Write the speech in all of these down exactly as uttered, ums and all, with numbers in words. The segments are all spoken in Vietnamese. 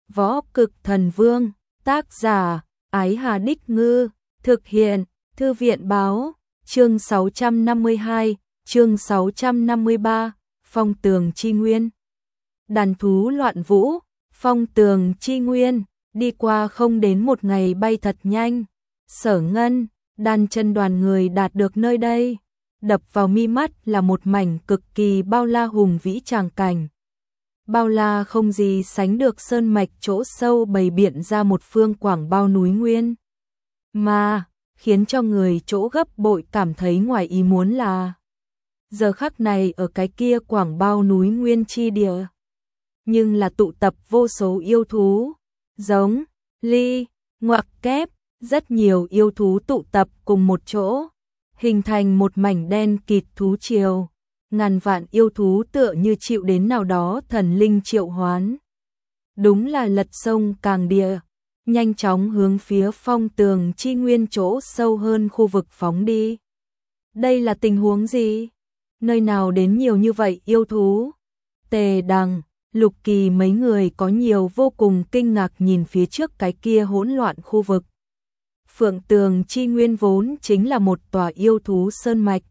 Võ Cực Thần Vương, tác giả, Ái Hà Đích Ngư, thực hiện, Thư viện Báo, chương sáu trăm năm mươi hai, chương sáu trăm năm mươi ba, Phong Tường Chi Nguyên. Đàn thú loạn vũ, Phong Tường Chi Nguyên, đi qua không đến một ngày bay thật nhanh. Sở Ngân, đàn chân đoàn người đạt được nơi đây. Đập vào mi mắt là một mảnh cực kỳ bao la hùng vĩ tràng cảnh. Bao la không gì sánh được sơn mạch chỗ sâu bày biện ra một phương quảng bao núi nguyên. Mà, khiến cho người chỗ gấp bội cảm thấy ngoài ý muốn là giờ khắc này ở cái kia quảng bao núi nguyên chi địa. Nhưng là tụ tập vô số yêu thú, giống, ly, ngoặc kép, rất nhiều yêu thú tụ tập cùng một chỗ, hình thành một mảnh đen kịt thú triều. Ngàn vạn yêu thú tựa như chịu đến nào đó thần linh triệu hoán. Đúng là lật sông càng địa, nhanh chóng hướng phía Phong Tường Chi Nguyên chỗ sâu hơn khu vực phóng đi. Đây là tình huống gì? Nơi nào đến nhiều như vậy yêu thú? Tề Đằng, Lục Kỳ mấy người có nhiều vô cùng kinh ngạc nhìn phía trước cái kia hỗn loạn khu vực. Phượng Tường Chi Nguyên vốn chính là một tòa yêu thú sơn mạch.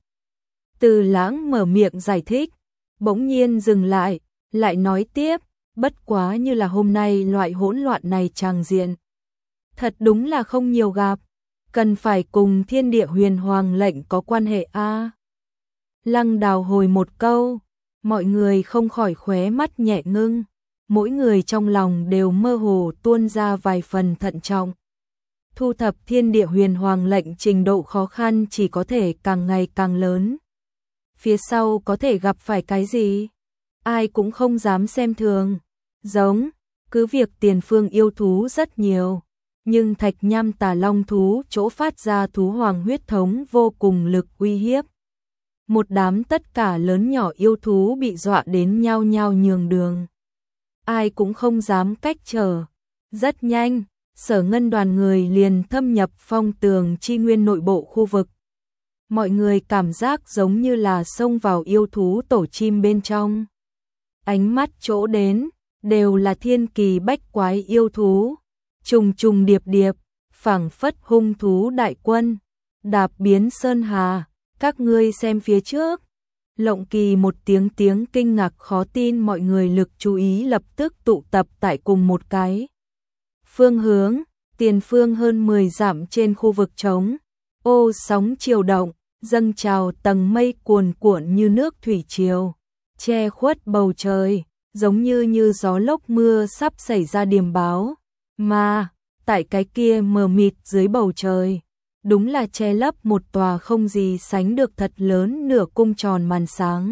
Từ Lãng mở miệng giải thích, bỗng nhiên dừng lại, lại nói tiếp, bất quá như là hôm nay loại hỗn loạn này tràng diện. Thật đúng là không nhiều gặp, cần phải cùng thiên địa huyền hoàng lệnh có quan hệ a. À. Lăng Đào hồi một câu, mọi người không khỏi khóe mắt nhẹ ngưng, mỗi người trong lòng đều mơ hồ tuôn ra vài phần thận trọng. Thu thập thiên địa huyền hoàng lệnh trình độ khó khăn chỉ có thể càng ngày càng lớn. Phía sau có thể gặp phải cái gì? Ai cũng không dám xem thường. Giống, cứ việc tiền phương yêu thú rất nhiều, nhưng Thạch Nham Tà Long thú chỗ phát ra thú hoàng huyết thống vô cùng lực uy hiếp. Một đám tất cả lớn nhỏ yêu thú bị dọa đến nhao nhao nhường đường. Ai cũng không dám cách trở. Rất nhanh, Sở Ngân đoàn người liền thâm nhập Phong Tường Chi Nguyên nội bộ khu vực. Mọi người cảm giác giống như là xông vào yêu thú tổ chim bên trong. Ánh mắt chỗ đến, đều là thiên kỳ bách quái yêu thú. Trùng trùng điệp điệp, phảng phất hung thú đại quân. Đạp biến sơn hà, các ngươi xem phía trước. Lộng Kỳ một tiếng tiếng kinh ngạc khó tin, mọi người lực chú ý lập tức tụ tập tại cùng một cái phương hướng, tiền phương hơn mười dặm trên khu vực trống. Ô sóng chiều động, dâng trào tầng mây cuồn cuộn như nước thủy triều, che khuất bầu trời, giống như như gió lốc mưa sắp xảy ra điềm báo. Mà, tại cái kia mờ mịt dưới bầu trời, đúng là che lấp một tòa không gì sánh được thật lớn nửa cung tròn màn sáng.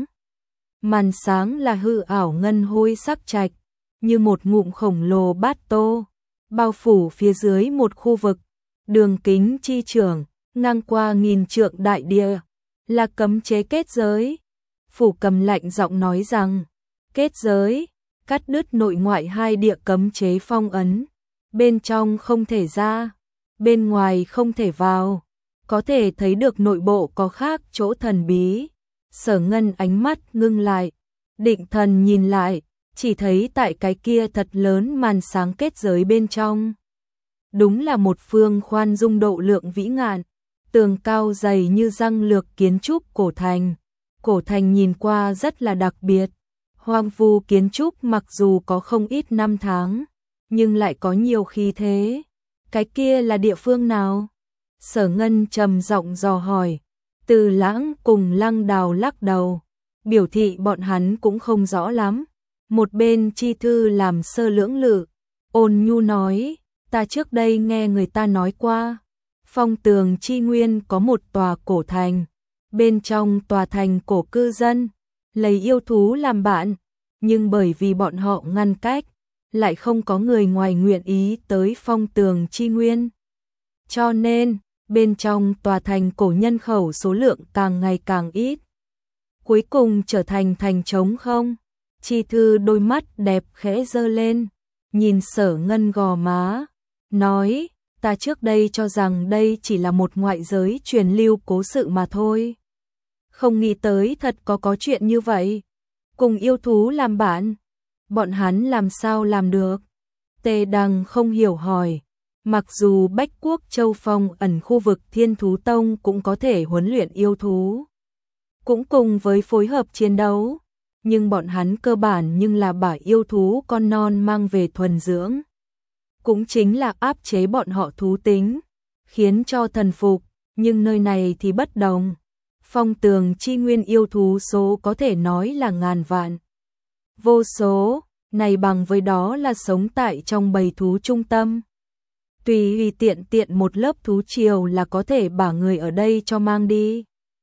Màn sáng là hư ảo ngân hôi sắc trạch, như một ngụm khổng lồ bát tô, bao phủ phía dưới một khu vực, đường kính chi trưởng, ngang qua nghìn trượng đại địa, là cấm chế kết giới. Phủ Cầm lạnh giọng nói rằng, kết giới, cắt đứt nội ngoại hai địa cấm chế phong ấn, bên trong không thể ra, bên ngoài không thể vào, có thể thấy được nội bộ có khác chỗ thần bí. Sở Ngân ánh mắt ngưng lại, định thần nhìn lại, chỉ thấy tại cái kia thật lớn màn sáng kết giới bên trong. Đúng là một phương khoan dung độ lượng vĩ ngạn, tường cao dày như răng lược kiến trúc cổ thành. Cổ thành nhìn qua rất là đặc biệt, hoang vu kiến trúc mặc dù có không ít năm tháng, nhưng lại có nhiều khí thế. Cái kia là địa phương nào? Sở Ngân trầm giọng dò hỏi. Từ Lãng cùng Lăng Đào lắc đầu, biểu thị bọn hắn cũng không rõ lắm. Một bên Chi Thư làm sơ lưỡng lự, ôn nhu nói, ta trước đây nghe người ta nói qua, Phong Tường Chi Nguyên có một tòa cổ thành, bên trong tòa thành cổ cư dân, lấy yêu thú làm bạn, nhưng bởi vì bọn họ ngăn cách, lại không có người ngoài nguyện ý tới Phong Tường Chi Nguyên. Cho nên, bên trong tòa thành cổ nhân khẩu số lượng càng ngày càng ít. Cuối cùng trở thành thành trống không? Chi Thư đôi mắt đẹp khẽ giơ lên, nhìn Sở Ngân gò má, nói, ta trước đây cho rằng đây chỉ là một ngoại giới truyền lưu cố sự mà thôi. Không nghĩ tới thật có có chuyện như vậy. Cùng yêu thú làm bạn, bọn hắn làm sao làm được? Tề Đằng không hiểu hỏi, mặc dù Bách Quốc Châu Phong ẩn khu vực Thiên Thú Tông cũng có thể huấn luyện yêu thú, cũng cùng với phối hợp chiến đấu, nhưng bọn hắn cơ bản nhưng là bả yêu thú con non mang về thuần dưỡng, cũng chính là áp chế bọn họ thú tính, khiến cho thần phục, nhưng nơi này thì bất đồng. Phong Tường chi nguyên yêu thú số có thể nói là ngàn vạn, vô số, này bằng với đó là sống tại trong bầy thú trung tâm. Tùy tiện tiện một lớp thú triều là có thể bả người ở đây cho mang đi.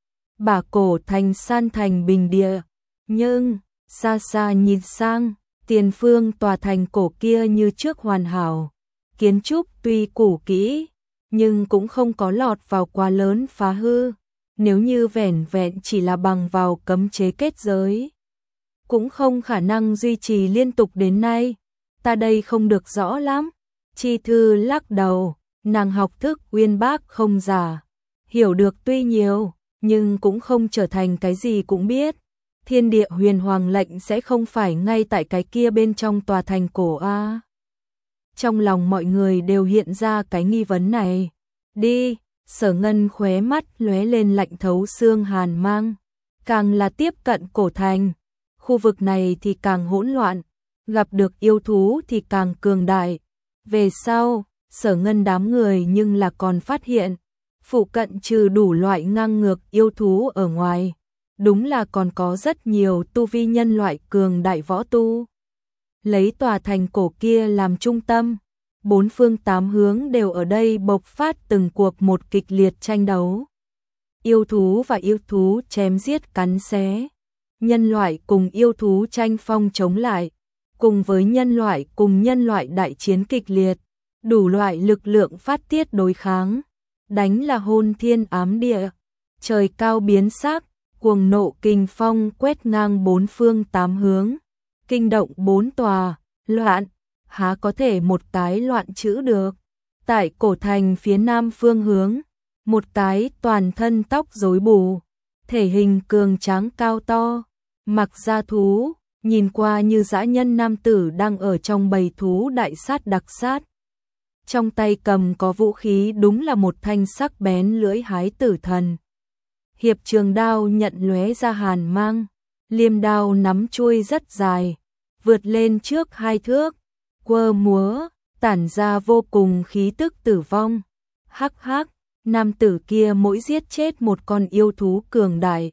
Bả cổ thành san thành bình địa, nhưng xa xa nhìn sang, tiền phương tòa thành cổ kia như trước hoàn hảo, kiến trúc tuy cũ kỹ, nhưng cũng không có lọt vào quá lớn phá hư, nếu như vẻn vẹn chỉ là bằng vào cấm chế kết giới, cũng không khả năng duy trì liên tục đến nay, ta đây không được rõ lắm. Chi Thư lắc đầu, nàng học thức uyên bác không giả, hiểu được tuy nhiều, nhưng cũng không trở thành cái gì cũng biết. Thiên địa huyền hoàng lệnh sẽ không phải ngay tại cái kia bên trong tòa thành cổ a. Trong lòng mọi người đều hiện ra cái nghi vấn này. Đi, Sở Ngân khóe mắt lóe lên lạnh thấu xương hàn mang, càng là tiếp cận cổ thành, khu vực này thì càng hỗn loạn, gặp được yêu thú thì càng cường đại. Về sau, Sở Ngân đám người nhưng là còn phát hiện, phụ cận trừ đủ loại ngang ngược yêu thú ở ngoài, đúng là còn có rất nhiều tu vi nhân loại cường đại võ tu. Lấy tòa thành cổ kia làm trung tâm, bốn phương tám hướng đều ở đây bộc phát từng cuộc một kịch liệt tranh đấu. Yêu thú và yêu thú chém giết cắn xé, nhân loại cùng yêu thú tranh phong chống lại, cùng với nhân loại cùng nhân loại đại chiến kịch liệt, đủ loại lực lượng phát tiết đối kháng, đánh là hôn thiên ám địa, trời cao biến sắc, cuồng nộ kình phong quét ngang bốn phương tám hướng, kinh động bốn tòa, loạn, há có thể một cái loạn chữ được. Tại cổ thành phía nam phương hướng, một cái toàn thân tóc rối bù, thể hình cường tráng cao to, mặc da thú, nhìn qua như dã nhân nam tử đang ở trong bầy thú đại sát đặc sát. Trong tay cầm có vũ khí đúng là một thanh sắc bén lưỡi hái tử thần. Hiệp trường đao nhận lóe ra hàn mang, liêm đao nắm chuôi rất dài, vượt lên trước hai thước, quơ múa, tản ra vô cùng khí tức tử vong. Hắc hắc, nam tử kia mỗi giết chết một con yêu thú cường đại,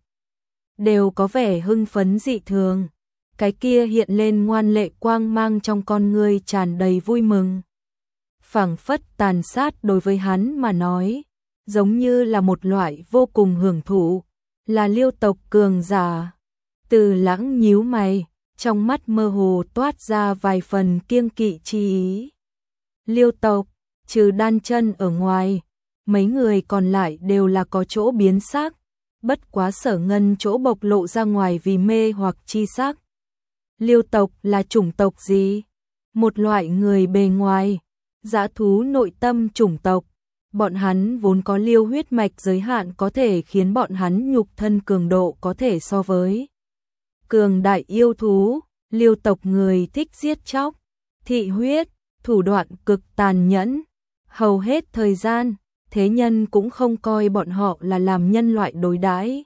đều có vẻ hưng phấn dị thường. Cái kia hiện lên ngoan lệ quang mang trong con ngươi tràn đầy vui mừng. Phảng phất tàn sát đối với hắn mà nói, giống như là một loại vô cùng hưởng thụ, là Liêu tộc cường giả. Từ Lãng nhíu mày, trong mắt mơ hồ toát ra vài phần kiêng kỵ chi ý. Liêu tộc, trừ Đan Chân ở ngoài, mấy người còn lại đều là có chỗ biến sắc, bất quá Sở Ngân chỗ bộc lộ ra ngoài vì mê hoặc chi sắc. Liêu tộc là chủng tộc gì? Một loại người bề ngoài, dã thú nội tâm chủng tộc. Bọn hắn vốn có liêu huyết mạch giới hạn có thể khiến bọn hắn nhục thân cường độ có thể so với cường đại yêu thú. Liêu tộc người thích giết chóc, thị huyết, thủ đoạn cực tàn nhẫn. Hầu hết thời gian, thế nhân cũng không coi bọn họ là làm nhân loại đối đãi,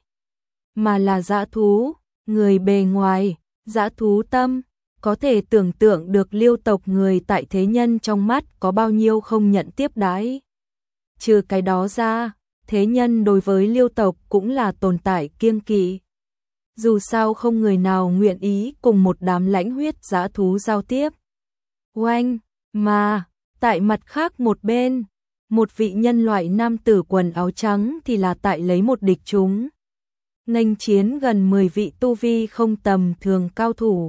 mà là dã thú, người bề ngoài, dã thú tâm. Có thể tưởng tượng được liêu tộc người tại thế nhân trong mắt có bao nhiêu không nhận tiếp đãi. Trừ cái đó ra, thế nhân đối với liêu tộc cũng là tồn tại kiêng kỵ. Dù sao không người nào nguyện ý cùng một đám lãnh huyết dã thú giao tiếp. Oanh, mà, tại mặt khác một bên, một vị nhân loại nam tử quần áo trắng thì là tại lấy một địch chúng. Nghênh chiến gần mười vị tu vi không tầm thường cao thủ.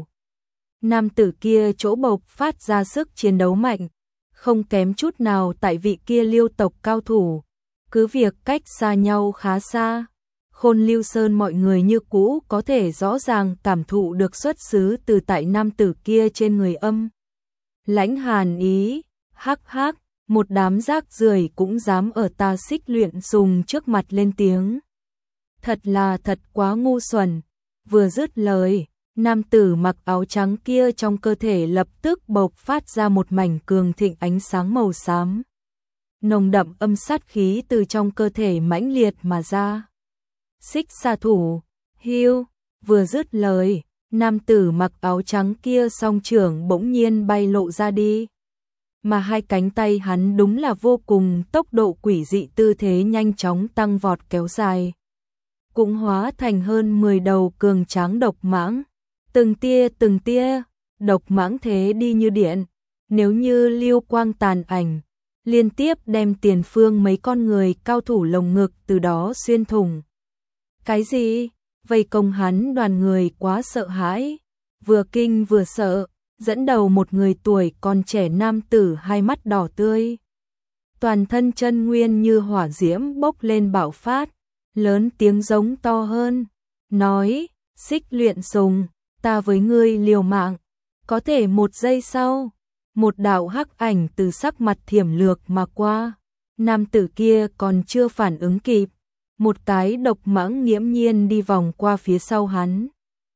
Nam tử kia chỗ bộc phát ra sức chiến đấu mạnh, không kém chút nào tại vị kia liêu tộc cao thủ. Cứ việc cách xa nhau khá xa, Khôn Lưu Sơn mọi người như cũ có thể rõ ràng cảm thụ được xuất xứ từ tại nam tử kia trên người âm. Lãnh hàn ý, hắc hắc, một đám rác rưởi cũng dám ở ta Xích Luyện Sùng trước mặt lên tiếng. Thật là thật quá ngu xuẩn. Vừa dứt lời, Nam tử mặc áo trắng kia trong cơ thể lập tức bộc phát ra một mảnh cường thịnh ánh sáng màu xám. Nồng đậm âm sát khí từ trong cơ thể mãnh liệt mà ra. Xích xà thủ, hưu, vừa dứt lời, nam tử mặc áo trắng kia song trưởng bỗng nhiên bay lộ ra đi. Mà hai cánh tay hắn đúng là vô cùng tốc độ quỷ dị, tư thế nhanh chóng tăng vọt kéo dài. Cũng hóa thành hơn mười đầu cường tráng độc mãng. Từng tia từng tia, độc mãng thế đi như điện, nếu như lưu quang tàn ảnh, liên tiếp đem tiền phương mấy con người cao thủ lồng ngực từ đó xuyên thủng. Cái gì? Vây công hắn đoàn người quá sợ hãi, vừa kinh vừa sợ, dẫn đầu một người tuổi còn trẻ nam tử hai mắt đỏ tươi. Toàn thân chân nguyên như hỏa diễm bốc lên bạo phát, lớn tiếng giống to hơn, nói, Xích Luyện Sùng, ta với ngươi liều mạng. Có thể một giây sau, một đạo hắc ảnh từ sắc mặt thiểm lược mà qua. Nam tử kia còn chưa phản ứng kịp, một cái độc mãng nghiễm nhiên đi vòng qua phía sau hắn.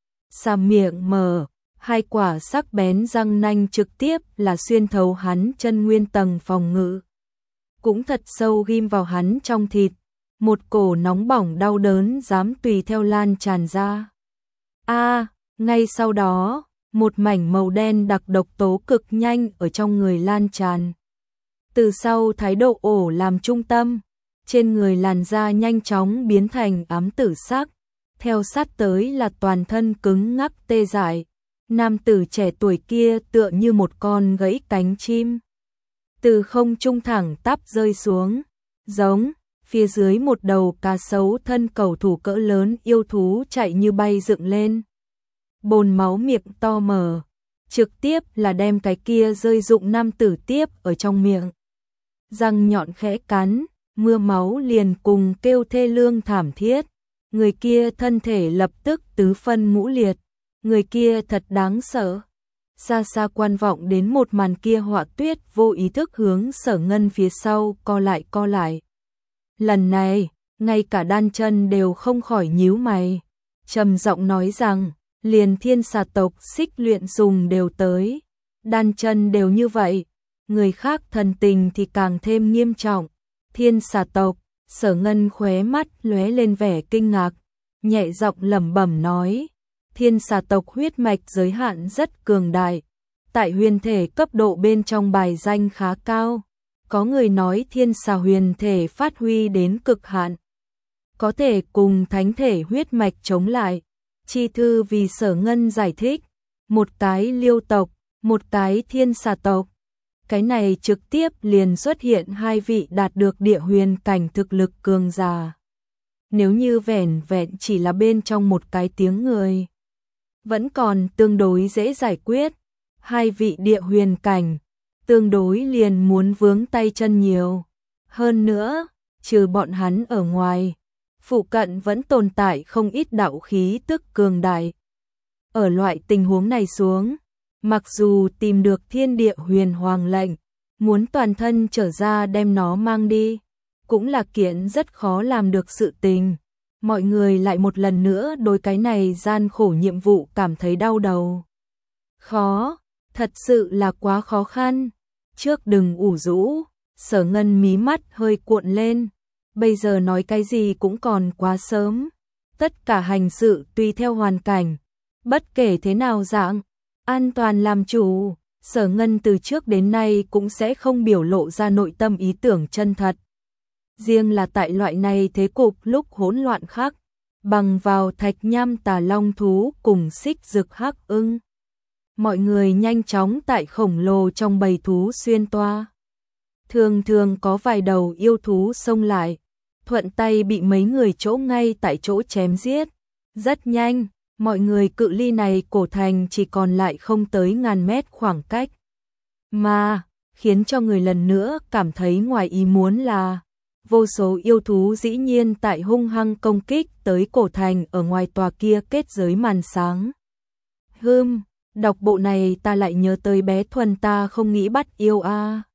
Xà miệng mở, hai quả sắc bén răng nanh trực tiếp là xuyên thấu hắn chân nguyên tầng phòng ngự. Cũng thật sâu ghim vào hắn trong thịt, một cổ nóng bỏng đau đớn dám tùy theo lan tràn ra. A, ngay sau đó, một mảnh màu đen đặc độc tố cực nhanh ở trong người lan tràn. Từ sau thái độ ổ làm trung tâm, trên người làn da nhanh chóng biến thành ám tử sắc, theo sát tới là toàn thân cứng ngắc tê dại. Nam tử trẻ tuổi kia tựa như một con gãy cánh chim, từ không trung thẳng tắp rơi xuống, giống phía dưới một đầu cá sấu thân cầu thủ cỡ lớn yêu thú chạy như bay dựng lên. Bồn máu miệng to mở, trực tiếp là đem cái kia rơi dụng nam tử tiếp ở trong miệng. Răng nhọn khẽ cắn, mưa máu liền cùng kêu thê lương thảm thiết. Người kia thân thể lập tức tứ phân ngũ liệt, người kia thật đáng sợ. Xa xa quan vọng đến một màn kia, Họa Tuyết vô ý thức hướng Sở Ngân phía sau co lại co lại. Lần này, ngay cả đan chân đều không khỏi nhíu mày, trầm giọng nói rằng, liền thiên xà tộc Xích Luyện Sùng đều tới, đan chân đều như vậy, người khác thần tình thì càng thêm nghiêm trọng. Thiên xà tộc, Sở Ngân khóe mắt lóe lên vẻ kinh ngạc, nhẹ giọng lẩm bẩm nói, thiên xà tộc huyết mạch giới hạn rất cường đại, tại huyền thể cấp độ bên trong bài danh khá cao. Có người nói thiên xà huyền thể phát huy đến cực hạn, có thể cùng thánh thể huyết mạch chống lại. Chi thư vì Sở Ngân giải thích, một cái liêu tộc, một cái thiên xà tộc. Cái này trực tiếp liền xuất hiện hai vị đạt được địa huyền cảnh thực lực cường giả. Nếu như vẻn vẹn chỉ là bên trong một cái tiếng người, vẫn còn tương đối dễ giải quyết. Hai vị địa huyền cảnh, tương đối liền muốn vướng tay chân nhiều. Hơn nữa, trừ bọn hắn ở ngoài, phụ cận vẫn tồn tại không ít đạo khí tức cường đại. Ở loại tình huống này xuống, mặc dù tìm được thiên địa huyền hoàng lệnh, muốn toàn thân trở ra đem nó mang đi, cũng là kiện rất khó làm được sự tình. Mọi người lại một lần nữa đối cái này gian khổ nhiệm vụ cảm thấy đau đầu. Khó, thật sự là quá khó khăn. Trước đừng ủ rũ, Sở Ngân mí mắt hơi cuộn lên. Bây giờ nói cái gì cũng còn quá sớm. Tất cả hành sự tùy theo hoàn cảnh. Bất kể thế nào dạng, an toàn làm chủ. Sở Ngân từ trước đến nay cũng sẽ không biểu lộ ra nội tâm ý tưởng chân thật. Riêng là tại loại này thế cục lúc hỗn loạn khác, bằng vào thạch nham tà long thú cùng xích rực hắc ưng. Mọi người nhanh chóng tại khổng lồ trong bầy thú xuyên toa. Thường thường có vài đầu yêu thú xông lại, thuận tay bị mấy người chỗ ngay tại chỗ chém giết. Rất nhanh, mọi người cự ly này cổ thành chỉ còn lại không tới ngàn mét khoảng cách. Mà, khiến cho người lần nữa cảm thấy ngoài ý muốn là, vô số yêu thú dĩ nhiên tại hung hăng công kích tới cổ thành ở ngoài tòa kia kết giới màn sáng. Hừm, đọc bộ này ta lại nhớ tới bé Thuần ta không nghĩ bắt yêu a.